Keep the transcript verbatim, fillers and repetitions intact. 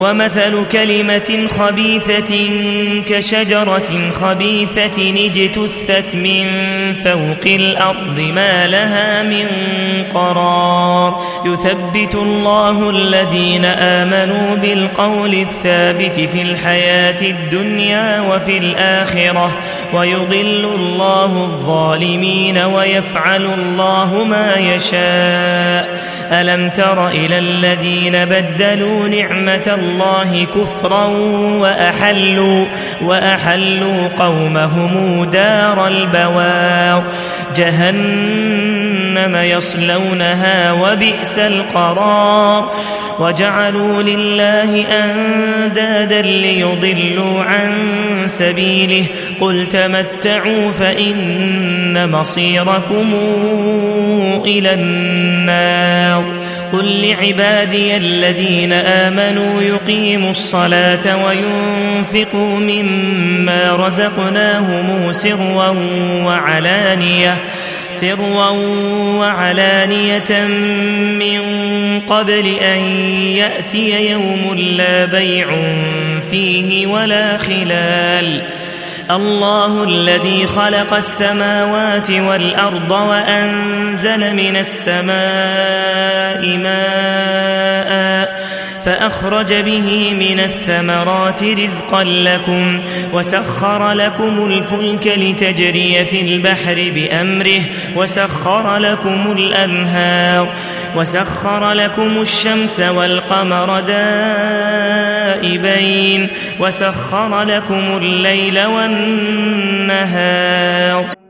ومثل كلمة خبيثة كشجرة خبيثة اجتثت من فوق الأرض ما لها من قرار يثبت الله الذين آمنوا بالقول الثابت في الحياة الدنيا وفي الآخرة ويضل الله الظالمين ويفعل الله ما يشاء. ألم تر إلى الذين بدلوا نعمة الله كفرا وأحلوا, وأحلوا قومهم دار البوار جهنم يصلونها وبئس القرار وجعلوا لله أندادا ليضلوا عن سبيله قل تمتعوا فإن مصيركم إلى النار. قل لعبادي الذين آمنوا يقيموا الصلاة وينفقوا مما رزقناهم سرا وعلانية, سرا وعلانية من قبل أن يأتي يوم لا بيع فيه ولا خلال. الله الذي خلق السماوات والأرض وأنزل من السماء ماء فأخرج به من الثمرات رزقا لكم وسخر لكم الفلك لتجري في البحر بأمره وسخر لكم الأنهار وسخر لكم الشمس والقمر دائبين وسخر لكم الليل والنهار